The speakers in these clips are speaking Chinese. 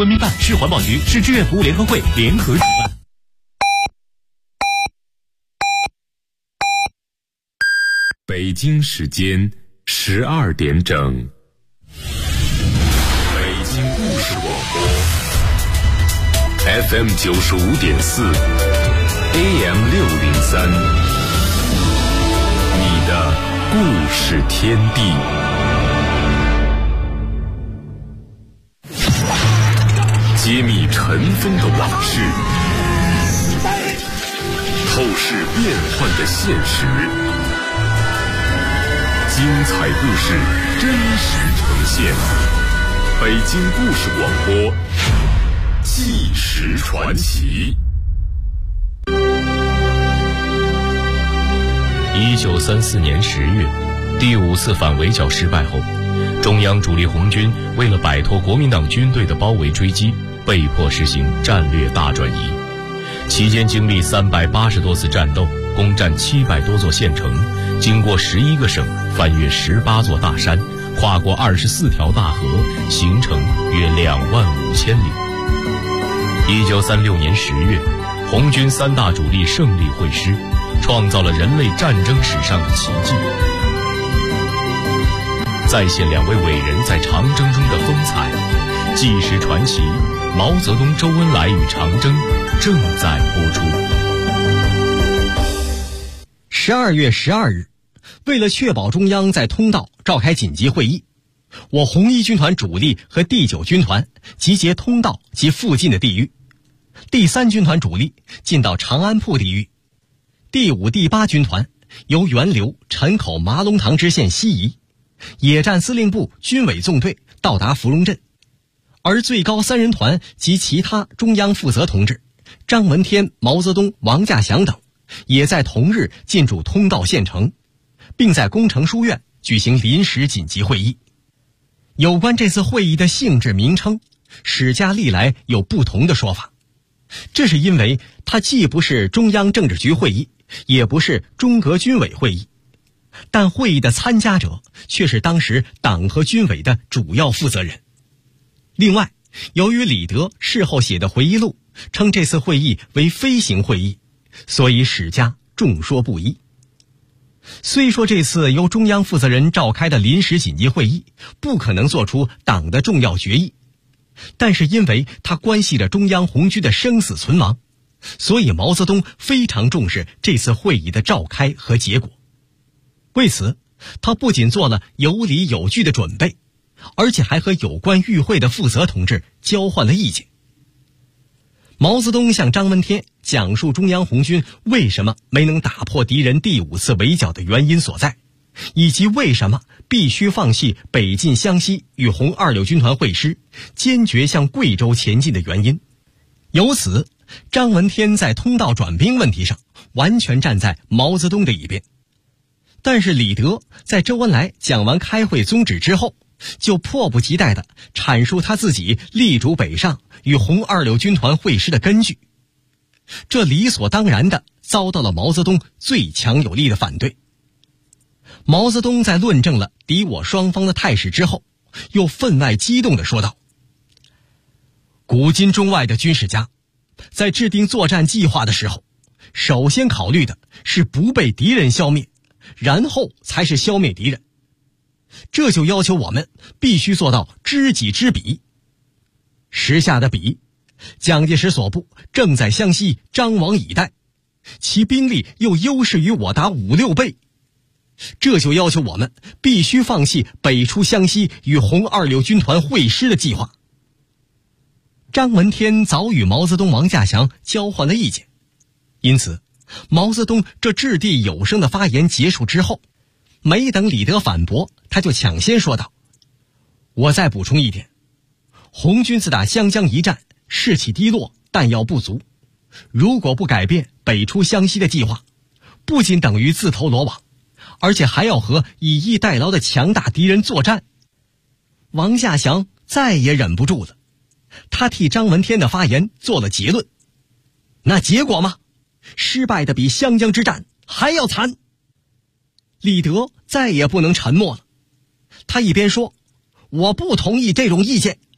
文明办、市环保局、市志愿服务联合会联合主办。 北京时间12点整，北京故事广播 FM 95.4 AM 603，你的故事天地。揭秘尘封的往事，透视变幻的现实，精彩故事真实呈现。北京故事广播，纪实传奇。 1934年10月，第5次反围剿失败后，中央主力红军为了摆脱国民党军队的包围追击，被迫实行战略大转移。期间经历380多次战斗，攻占700多座县城，经过11个省，翻越18座大山，跨过24条大河，行程约25000里。1936年10月，红军3大主力胜利会师，创造了人类战争史上的奇迹，再现2位伟人在长征中的风采。纪实传奇，毛泽东、周恩来与长征正在播出。 12月12日，为了确保中央在通道召开紧急会议，我红一军团主力和第9军团集结通道及附近的地域，第3军团主力进到长安铺地域，第5、第8军团由源流、陈口、麻龙塘支线西移，野战司令部军委纵队到达芙蓉镇，而最高3人团及其他中央负责同志张闻天、毛泽东、王稼祥等也在同日进驻通道县城，并在工程书院举行临时紧急会议。有关这次会议的性质名称，史家历来有不同的说法，这是因为它既不是中央政治局会议，也不是中革军委会议，但会议的参加者却是当时党和军委的主要负责人。另外，由于李德事后写的回忆录称这次会议为飞行会议，所以史家众说不一。虽说这次由中央负责人召开的临时紧急会议不可能做出党的重要决议，但是因为它关系着中央红军的生死存亡，所以毛泽东非常重视这次会议的召开和结果。为此，他不仅做了有理有据的准备，而且还和有关与会的负责同志交换了意见。毛泽东向张闻天讲述中央红军为什么没能打破敌人第5次围剿的原因所在，以及为什么必须放弃北进湘西与红26军团会师，坚决向贵州前进的原因。由此，张闻天在通道转兵问题上完全站在毛泽东的一边。但是李德在周恩来讲完开会宗旨之后，就迫不及待地阐述他自己力主北上与红26军团会师的根据，这理所当然地遭到了毛泽东最强有力的反对。毛泽东在论证了敌我双方的态势之后，又分外激动地说道：古今中外的军事家在制定作战计划的时候，首先考虑的是不被敌人消灭，然后才是消灭敌人。这就要求我们必须做到知己知彼。时下的彼，蒋介石所部正在湘西张网以待，其兵力又优势于我达5、6倍。这就要求我们必须放弃北出湘西与红26军团会师的计划。张闻天早与毛泽东、王稼祥交换了意见，因此毛泽东这掷地有声的发言结束之后，没等李德反驳，他就抢先说道：我再补充一点，红军自打湘江一战士气低落，弹药不足，如果不改变北出湘西的计划，不仅等于自投罗网，而且还要和以逸待劳的强大敌人作战。王稼祥再也忍不住了，他替张闻天的发言做了结论。那结果吗？失败的比湘江之战还要惨。李德再也不能沉默了，他一边说我不同意这种意见，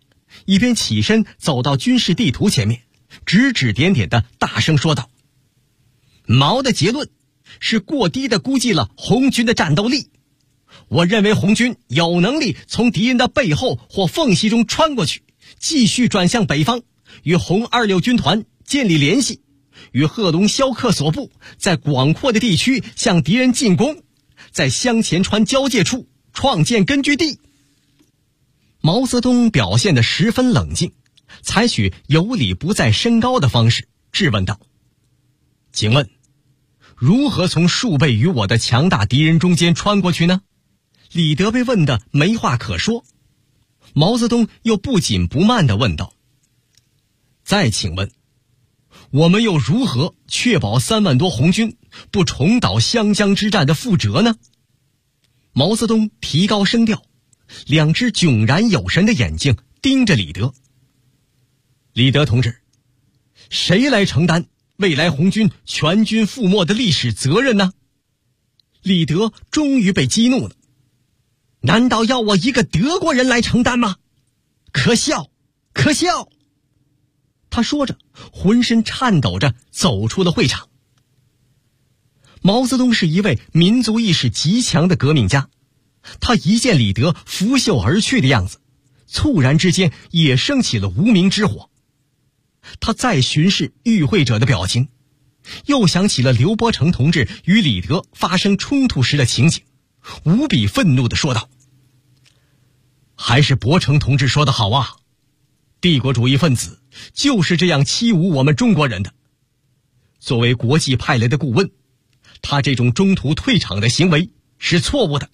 一边起身走到军事地图前面，指指点点地大声说道：毛的结论是过低地估计了红军的战斗力。我认为红军有能力从敌人的背后或缝隙中穿过去，继续转向北方，与红26军团建立联系，与贺龙萧克所部在广阔的地区向敌人进攻，在湘黔川交界处创建根据地。毛泽东表现得十分冷静，采取有理不在身高的方式质问道：请问如何从数倍于我的强大敌人中间穿过去呢？李德被问得没话可说，毛泽东又不紧不慢地问道：再请问我们又如何确保3万多红军不重蹈湘江之战的覆辙呢？毛泽东提高声调，两只炯然有神的眼睛盯着李德。李德同志，谁来承担未来红军全军覆没的历史责任呢？李德终于被激怒了，难道要我一个德国人来承担吗？可笑，可笑！他说着，浑身颤抖着走出了会场。毛泽东是一位民族意识极强的革命家，他一见李德拂袖而去的样子，猝然之间也升起了无名之火。他再巡视与会者的表情，又想起了刘伯承同志与李德发生冲突时的情景，无比愤怒地说道：还是伯承同志说得好啊，帝国主义分子就是这样欺侮我们中国人的。作为国际派来的顾问，他这种中途退场的行为是错误的。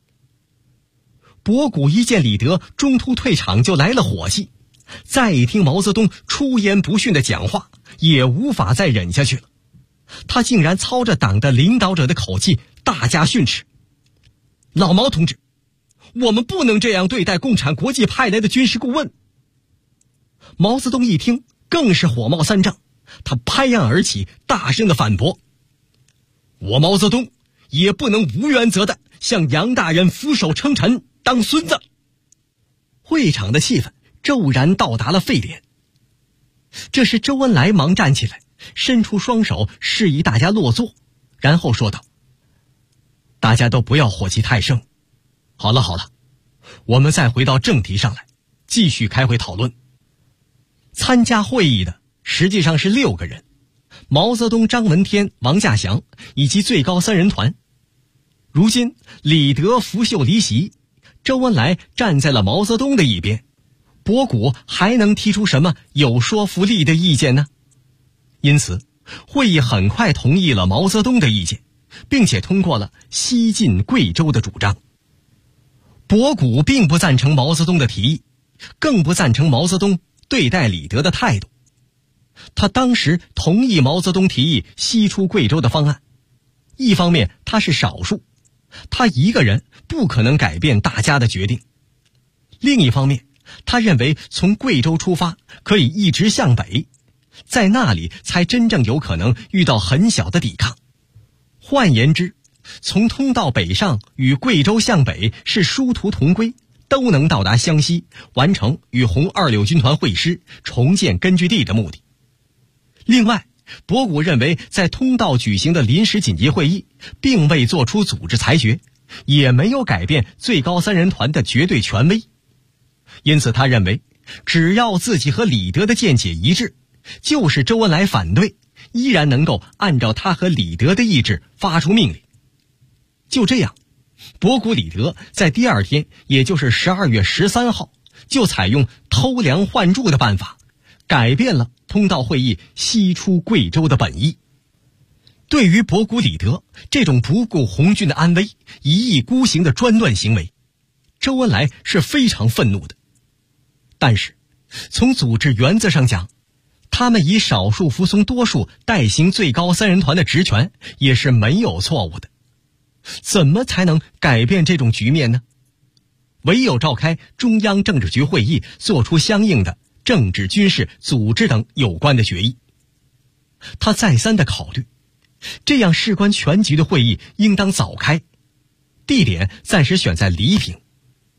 博古一见李德中途退场就来了火气，再一听毛泽东出言不逊的讲话，也无法再忍下去了。他竟然操着党的领导者的口气大加训斥：老毛同志，我们不能这样对待共产国际派来的军事顾问。毛泽东一听更是火冒三丈，他拍案而起，大声地反驳：我毛泽东也不能无原则地向杨大人俯首称臣当孙子。会场的气氛骤然到达了沸点。这时周恩来忙站起来，伸出双手示意大家落座，然后说道：大家都不要火气太盛，好了，我们再回到正题上来，继续开会讨论。参加会议的实际上是6个人：毛泽东、张闻天、王稼祥以及最高3人团。如今李德拂袖离席，周恩来站在了毛泽东的一边，博古还能提出什么有说服力的意见呢？因此会议很快同意了毛泽东的意见，并且通过了西进贵州的主张。博古并不赞成毛泽东的提议，更不赞成毛泽东对待李德的态度。他当时同意毛泽东提议西出贵州的方案，一方面他是少数，他一个人不可能改变大家的决定；另一方面，他认为从贵州出发可以一直向北，在那里才真正有可能遇到很小的抵抗。换言之，从通道北上与贵州向北是殊途同归，都能到达湘西，完成与红26军团会师、重建根据地的目的。另外，博古认为在通道举行的临时紧急会议并未做出组织裁决，也没有改变最高3人团的绝对权威。因此他认为，只要自己和李德的见解一致，就是周恩来反对，依然能够按照他和李德的意志发出命令。就这样，博古、李德在第二天，也就是12月13号，就采用偷梁换柱的办法，改变了通道会议西出贵州的本意。对于博古、李德这种不顾红军的安危、一意孤行的专断行为，周恩来是非常愤怒的。但是从组织原则上讲，他们以少数服从多数代行最高3人团的职权也是没有错误的。怎么才能改变这种局面呢？唯有召开中央政治局会议，做出相应的政治、军事、组织等有关的决议。他再三的考虑，这样事关全局的会议应当早开，地点暂时选在黎平。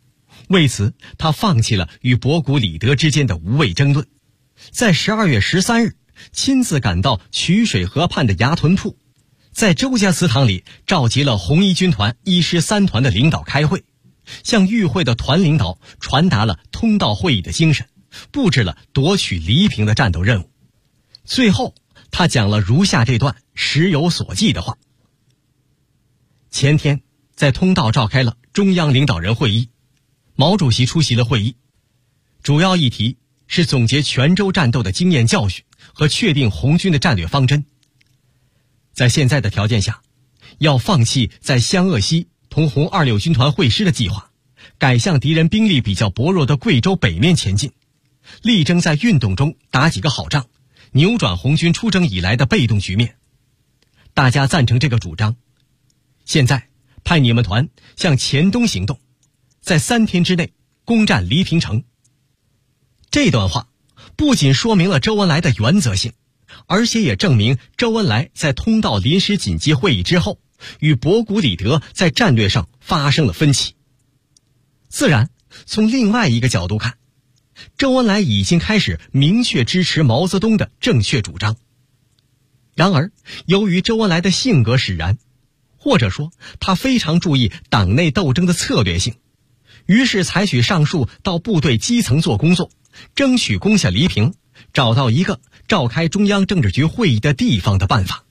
为此，他放弃了与博古李德之间的无谓争论，在12月13日亲自赶到曲水河畔的衙屯铺，在周家祠堂里召集了红一军团1师3团的领导开会，向与会的团领导传达了通道会议的精神，布置了夺取黎平的战斗任务。最后，他讲了如下这段时有所记的话：前天在通道召开了中央领导人会议，毛主席出席了会议，主要议题是总结泉州战斗的经验教训和确定红军的战略方针。在现在的条件下，要放弃在湘鄂西同红26军团会师的计划，改向敌人兵力比较薄弱的贵州北面前进，力争在运动中打几个好仗，扭转红军出征以来的被动局面。大家赞成这个主张。现在派你们团向黔东行动，在3天之内攻占黎平城。这段话不仅说明了周恩来的原则性，而且也证明周恩来在通道临时紧急会议之后，与博古李德在战略上发生了分歧。自然，从另外一个角度看，周恩来已经开始明确支持毛泽东的正确主张。然而，由于周恩来的性格使然，或者说他非常注意党内斗争的策略性，于是采取上述到部队基层做工作，争取攻下黎平，找到一个召开中央政治局会议的地方的办法。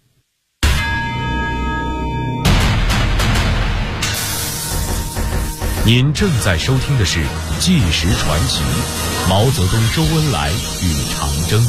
您正在收听的是《纪实传奇》，毛泽东、周恩来与长征。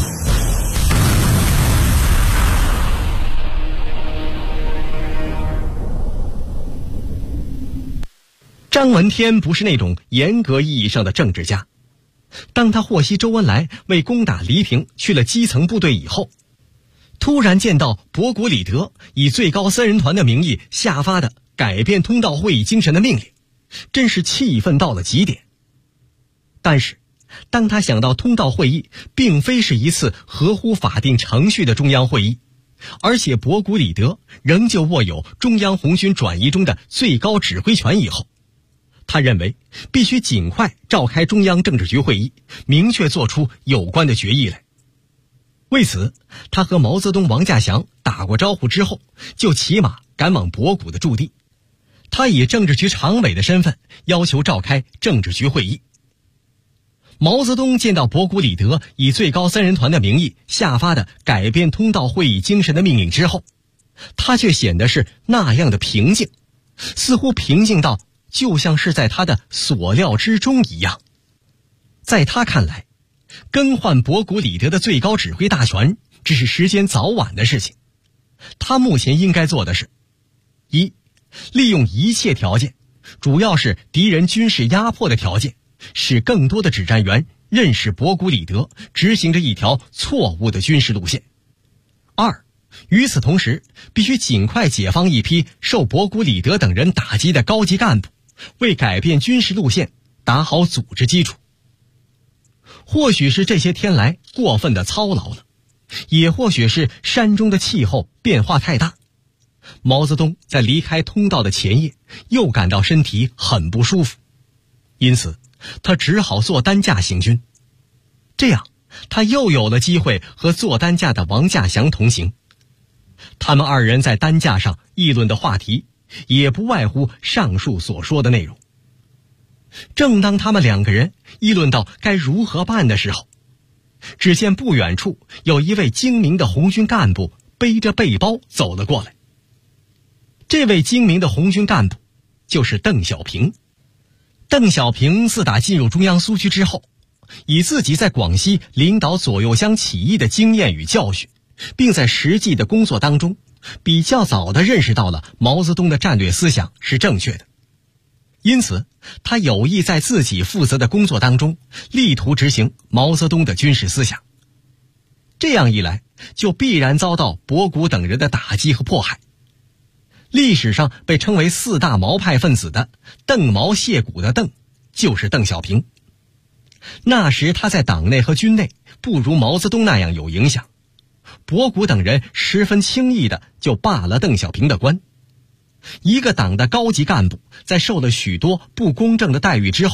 张闻天不是那种严格意义上的政治家。当他获悉周恩来为攻打黎平去了基层部队以后，突然见到博古李德以最高3人团的名义下发的改变通道会议精神的命令，真是气愤到了极点。但是当他想到通道会议并非是一次合乎法定程序的中央会议，而且博古李德仍旧握有中央红军转移中的最高指挥权以后，他认为必须尽快召开中央政治局会议，明确做出有关的决议来。为此，他和毛泽东、王稼祥打过招呼之后，就骑马赶往博古的驻地。他以政治局常委的身份要求召开政治局会议。毛泽东见到博古李德以最高3人团的名义下发的改变通道会议精神的命令之后，他却显得是那样的平静，似乎平静到就像是在他的所料之中一样。在他看来，更换博古李德的最高指挥大权只是时间早晚的事情。他目前应该做的是：一、利用一切条件，主要是敌人军事压迫的条件，使更多的指战员认识博古李德执行着一条错误的军事路线。二、与此同时，必须尽快解放一批受博古李德等人打击的高级干部，为改变军事路线打好组织基础。或许是这些天来过分的操劳了，也或许是山中的气候变化太大，毛泽东在离开通道的前夜又感到身体很不舒服，因此他只好坐担架行军。这样他又有了机会和坐担架的王稼祥同行。他们2人在担架上议论的话题也不外乎上述所说的内容。正当他们2个人议论到该如何办的时候，只见不远处有一位精明的红军干部背着背包走了过来。这位精明的红军干部就是邓小平。邓小平自打进入中央苏区之后，以自己在广西领导左右乡起义的经验与教训，并在实际的工作当中比较早地认识到了毛泽东的战略思想是正确的。因此他有意在自己负责的工作当中力图执行毛泽东的军事思想。这样一来，就必然遭到博古等人的打击和迫害。历史上被称为4大毛派分子的邓毛谢古的邓，就是邓小平。那时他在党内和军内不如毛泽东那样有影响，博古等人十分轻易的就罢了邓小平的官。一个党的高级干部在受了许多不公正的待遇之后，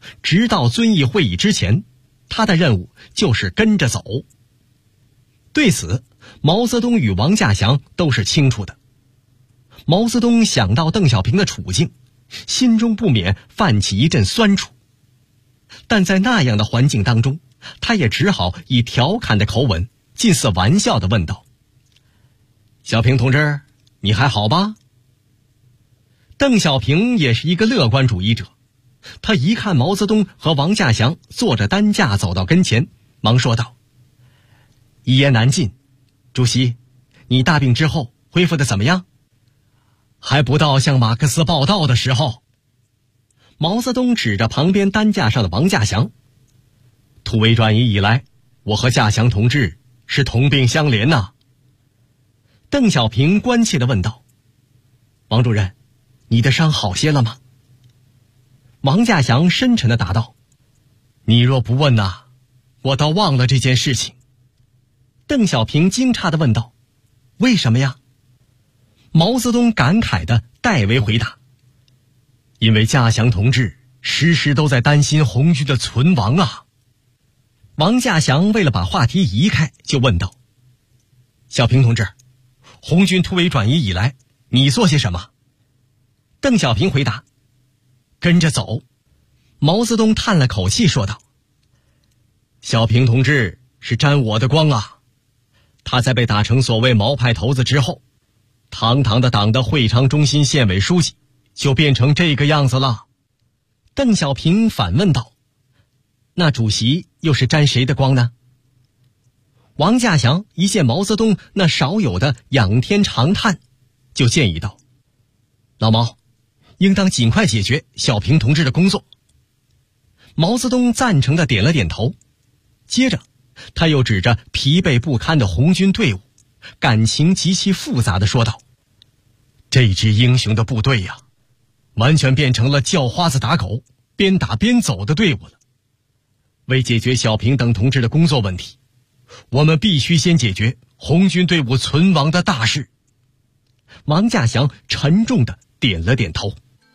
直到遵义会议之前，他的任务就是跟着走。对此，毛泽东与王稼祥都是清楚的。毛泽东想到邓小平的处境，心中不免泛起一阵酸楚。但在那样的环境当中，他也只好以调侃的口吻，近似玩笑地问道：“小平同志，你还好吧？”邓小平也是一个乐观主义者，他一看毛泽东和王稼祥坐着担架走到跟前，忙说道：“一言难尽，主席，你大病之后恢复得怎么样？”“还不到向马克思报道的时候。”毛泽东指着旁边担架上的王稼祥：“突围转移以来，我和稼祥同志是同病相怜呐。”邓小平关切地问道：“王主任，你的伤好些了吗？”王稼祥深沉地答道：“你若不问呐，我倒忘了这件事情。”邓小平惊诧地问道：“为什么呀？”毛泽东感慨地代为回答：“因为稼祥同志时时都在担心红军的存亡啊。”王稼祥为了把话题移开，就问道：“小平同志，红军突围转移以来，你做些什么？”邓小平回答：“跟着走。”毛泽东叹了口气说道：“小平同志是沾我的光啊！他在被打成所谓毛派头子之后，堂堂的党的会昌中心县委书记就变成这个样子了。”邓小平反问道：“那主席又是沾谁的光呢？”王稼祥一见毛泽东那少有的仰天长叹，就建议道：“老毛，应当尽快解决小平同志的工作。”毛泽东赞成地点了点头，接着他又指着疲惫不堪的红军队伍，感情极其复杂地说道：“这支英雄的部队呀，完全变成了叫花子打狗，边打边走的队伍了。为解决小平等同志的工作问题，我们必须先解决红军队伍存亡的大事。”王稼祥沉重地点了点头。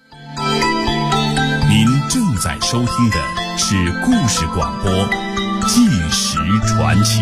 您正在收听的是故事广播《纪实传奇》。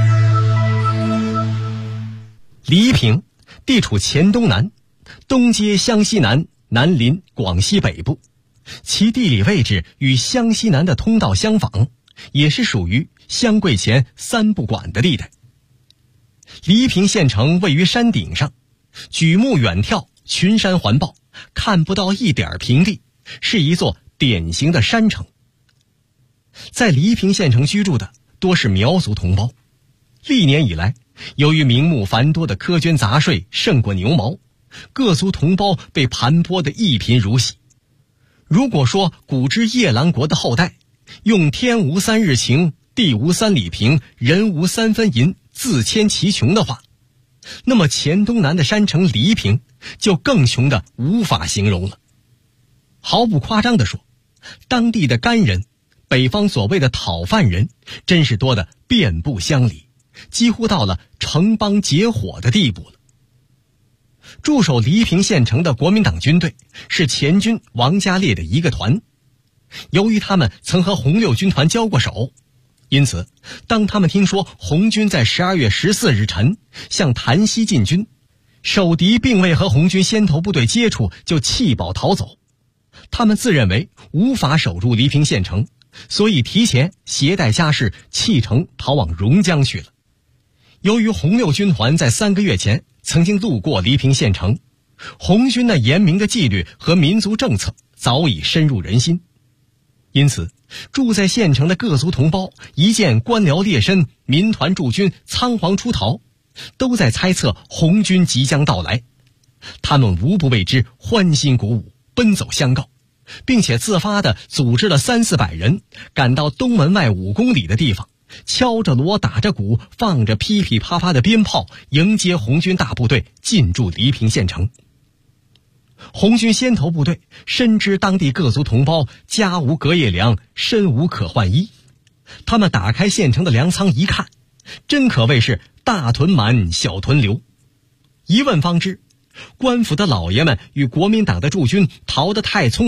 黎平地处黔东南，东接湘西南，南临广西北部，其地理位置与湘西南的通道相仿，也是属于湘桂黔三不管的地带。黎平县城位于山顶上，举目远眺，群山环抱，看不到一点平地，是一座典型的山城。在黎平县城居住的多是苗族同胞，历年以来，由于名目繁多的苛捐杂税胜过牛毛，各族同胞被盘剥得一贫如洗。如果说古之夜郎国的后代用天无三日晴，地无三里平，人无三分银自谦其穷的话，那么黔东南的山城黎平就更穷得无法形容了。毫不夸张地说，当地的干人，北方所谓的讨饭人，真是多得遍布乡里，几乎到了城邦结伙的地步了。驻守黎平县城的国民党军队是前军王家烈的一个团，由于他们曾和红六军团交过手，因此当他们听说红军在12月14日晨向潭西进军，守敌并未和红军先头部队接触就弃保逃走，他们自认为无法守住黎平县城，所以提前携带家事弃城逃往榕江去了。由于红六军团在3个月前曾经路过黎平县城，红军那严明的纪律和民族政策早已深入人心，因此住在县城的各族同胞一见官僚劣绅、民团驻军仓皇出逃，都在猜测红军即将到来。他们无不为之欢欣鼓舞，奔走相告，并且自发地组织了300-400人赶到东门外5公里的地方，敲着锣打着鼓，放着噼噼啪啪的鞭炮，迎接红军大部队进驻黎平县城。红军先头部队深知当地各族同胞家无隔夜粮，身无可换衣，他们打开县城的粮仓一看，真可谓是大屯满，小屯留。一问方知，官府的老爷们与国民党的驻军逃得太匆忙，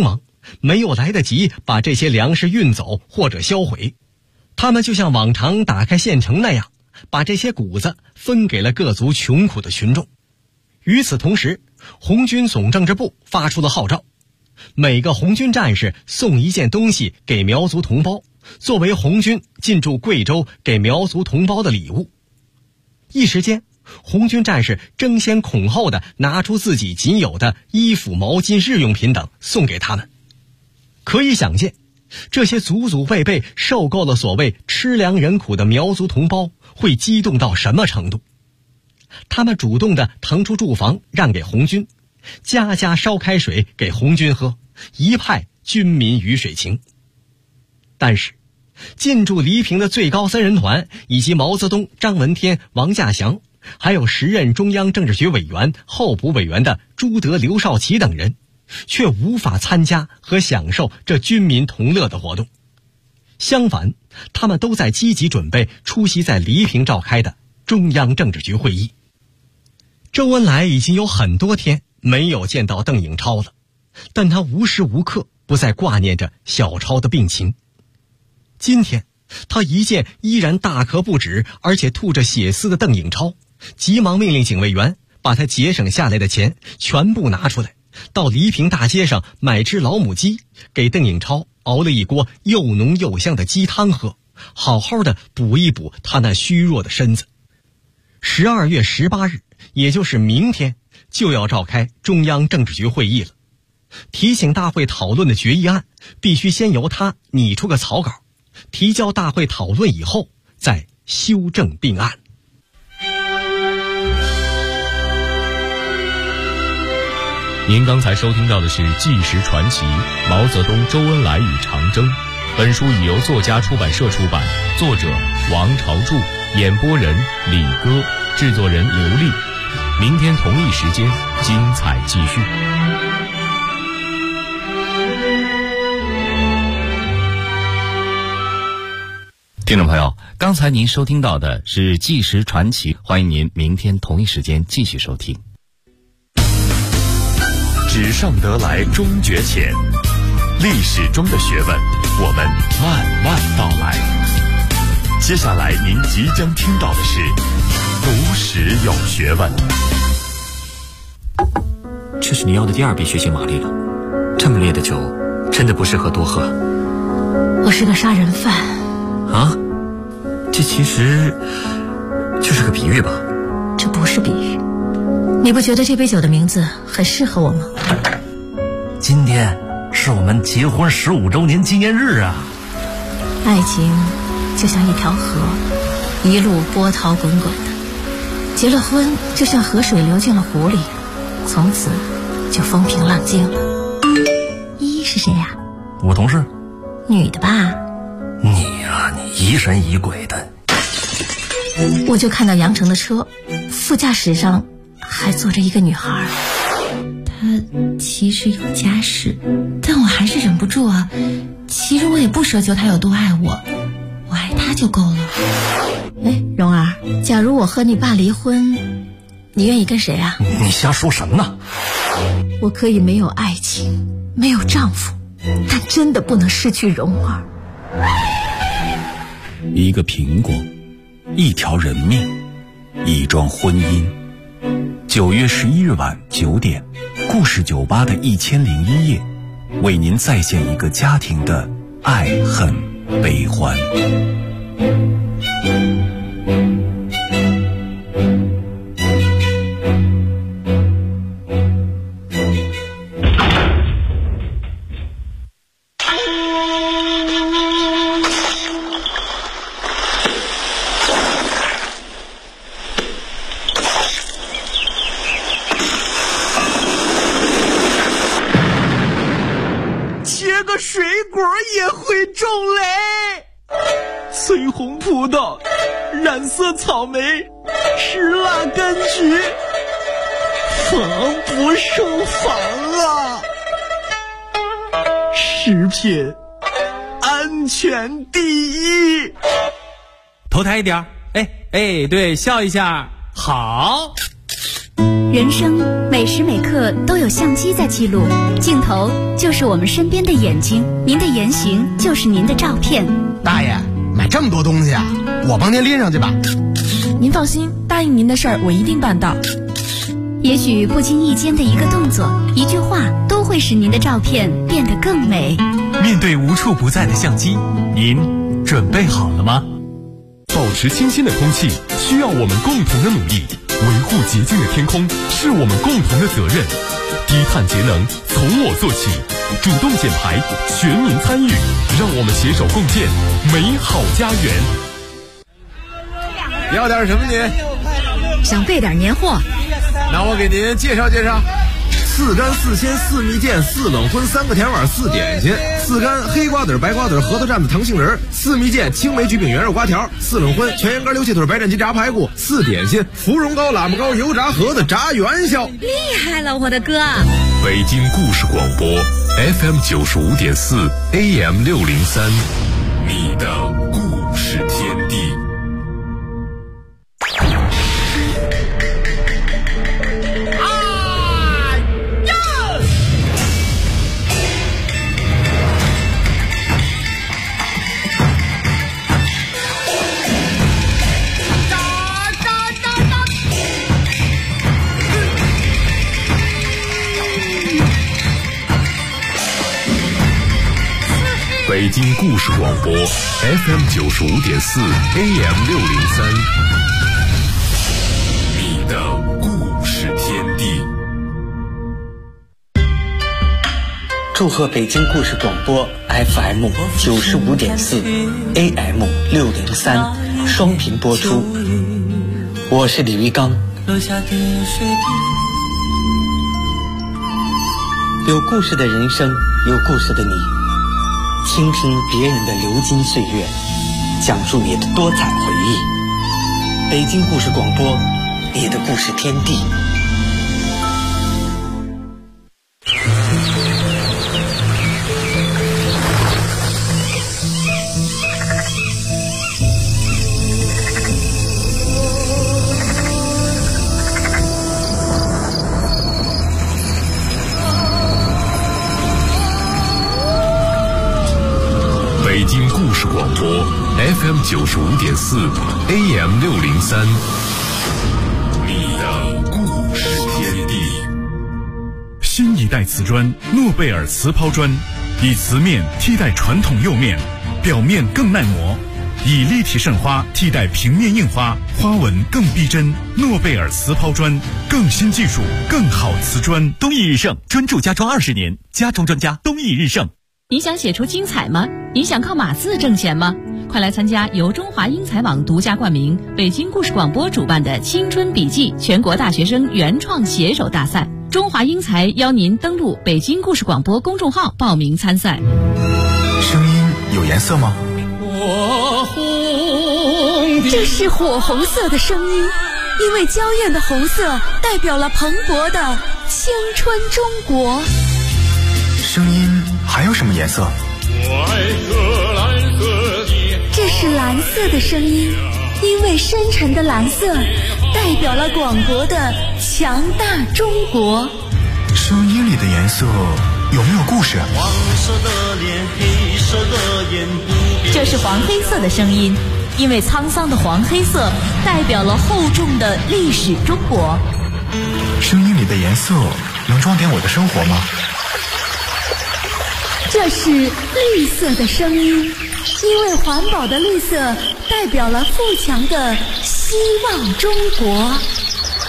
没有来得及把这些粮食运走或者销毁，他们就像往常打开县城那样，把这些谷子分给了各族穷苦的群众。与此同时，红军总政治部发出了号召，每个红军战士送一件东西给苗族同胞，作为红军进驻贵州给苗族同胞的礼物。一时间，红军战士争先恐后地拿出自己仅有的衣服、毛巾、日用品等送给他们。可以想见，这些祖祖辈辈受够了所谓吃粮忍苦的苗族同胞会激动到什么程度。他们主动地腾出住房让给红军，家家烧开水给红军喝，一派军民鱼水情。但是进驻黎平的最高3人团以及毛泽东、张闻天、王稼祥，还有时任中央政治局委员、候补委员的朱德、刘少奇等人，却无法参加和享受这军民同乐的活动。相反，他们都在积极准备出席在黎平召开的中央政治局会议。周恩来已经有很多天没有见到邓颖超了，但他无时无刻不在挂念着小超的病情。今天，他一见依然大咳不止，而且吐着血丝的邓颖超，急忙命令警卫员把他节省下来的钱全部拿出来，到黎平大街上买只老母鸡，给邓颖超熬了一锅又浓又香的鸡汤喝，好好的补一补他那虚弱的身子。12月18日，也就是明天，就要召开中央政治局会议了。提请大会讨论的决议案必须先由他拟出个草稿，提交大会讨论以后再修正并案。 您刚才收听到的是《纪实传奇：毛泽东、周恩来与长征》。本书已由作家出版社出版，作者王朝柱，演播人李歌，制作人刘丽。明天同一时间，精彩继续。 听众朋友，刚才您收听到的是《纪实传奇》，欢迎您明天同一时间继续收听。 纸上得来终觉浅，历史中的学问，我们慢慢道来。接下来您即将听到的是读史有学问。 这是你要的第2杯血腥玛丽了，这么烈的酒真的不适合多喝。 我是个杀人犯啊，这其实就是个比喻吧？ 这不是比喻，你不觉得这杯酒的名字很适合我吗？ 今天是我们结婚15周年纪念日啊！ 爱情就像一条河，一路波涛滚滚的，结了婚就像河水流进了湖里，从此就风平浪静了。依依是谁呀？ 我同事。 女的吧？ 你呀，你疑神疑鬼的。 我就看到杨成的车，副驾驶上还坐着一个女孩，她其实有家室，但我还是忍不住啊。其实我也不奢求她有多爱我，我爱她就够了。哎，蓉儿，假如我和你爸离婚，你愿意跟谁啊？ 你瞎说什么呢？ 我可以没有爱情，没有丈夫，但真的不能失去蓉儿。 一个苹果，一条人命，一桩婚姻。9月11日晚9点，故事酒吧的1001夜，为您再现一个家庭的爱恨悲欢。 水果也会种雷，翠红葡萄，染色草莓，石蜡柑橘，防不胜防啊！食品安全第一。 头抬一点，哎，对，笑一下，好。 人生每时每刻都有相机在记录，镜头就是我们身边的眼睛，您的言行就是您的照片。 大爷，买这么多东西啊，我帮您拎上去吧。 您放心，答应您的事儿我一定办到。 也许不经意间的一个动作、一句话，都会使您的照片变得更美。 面对无处不在的相机，您准备好了吗？ 保持清新的空气需要我们共同的努力，维护洁净的天空是我们共同的责任。低碳节能从我做起，主动减排，全民参与，让我们携手共建美好家园。 要点什么您？ 想备点年货， 那我给您介绍介绍。4干4鲜4蜜饯4冷荤3个甜碗4点心，4干黑瓜子白瓜子核桃蘸子糖杏仁，4蜜饯青梅菊饼圆肉瓜条，4冷荤全羊肝溜切腿白斩鸡炸排骨，4点心芙蓉糕喇嘛糕油炸盒子炸元宵。 厉害了我的哥！ 北京故事广播 FM 95.4 AM 603，你的故事天地。北京故事广播 FM 95.4 AM 603，你的故事天地。 祝贺北京故事广播 FM 95.4 AM 603双频播出。我是李玉刚。有故事的人生，有故事的你。倾听别人的流金岁月，讲述你的多彩回忆。北京故事广播，你的故事天地。 北京故事广播 FM 95.4 AM 603，你的故事天地。 新一代瓷砖诺贝尔瓷抛砖，以瓷面替代传统釉面，表面更耐磨，以立体渗花替代平面印花，花纹更逼真。诺贝尔瓷抛砖，更新技术，更好瓷砖。 东益日盛专注家装20年，家装专家东益日盛。 你想写出精彩吗？你想靠码字挣钱吗？快来参加由中华英才网独家冠名、北京故事广播主办的青春笔记全国大学生原创写手大赛。中华英才邀您登录北京故事广播公众号报名参赛。 声音有颜色吗？ 这是火红色的声音，因为娇艳的红色代表了蓬勃的青春中国。 声音还有什么颜色？ 这是蓝色的声音，因为深沉的蓝色代表了广博的强大中国。 声音里的颜色有没有故事？ 黄色的脸，黑色的眼， 这是黄黑色的声音，因为沧桑的黄黑色代表了厚重的历史中国。 声音里的颜色能装点我的生活吗？ 这是绿色的声音，因为环保的绿色代表了富强的希望中国。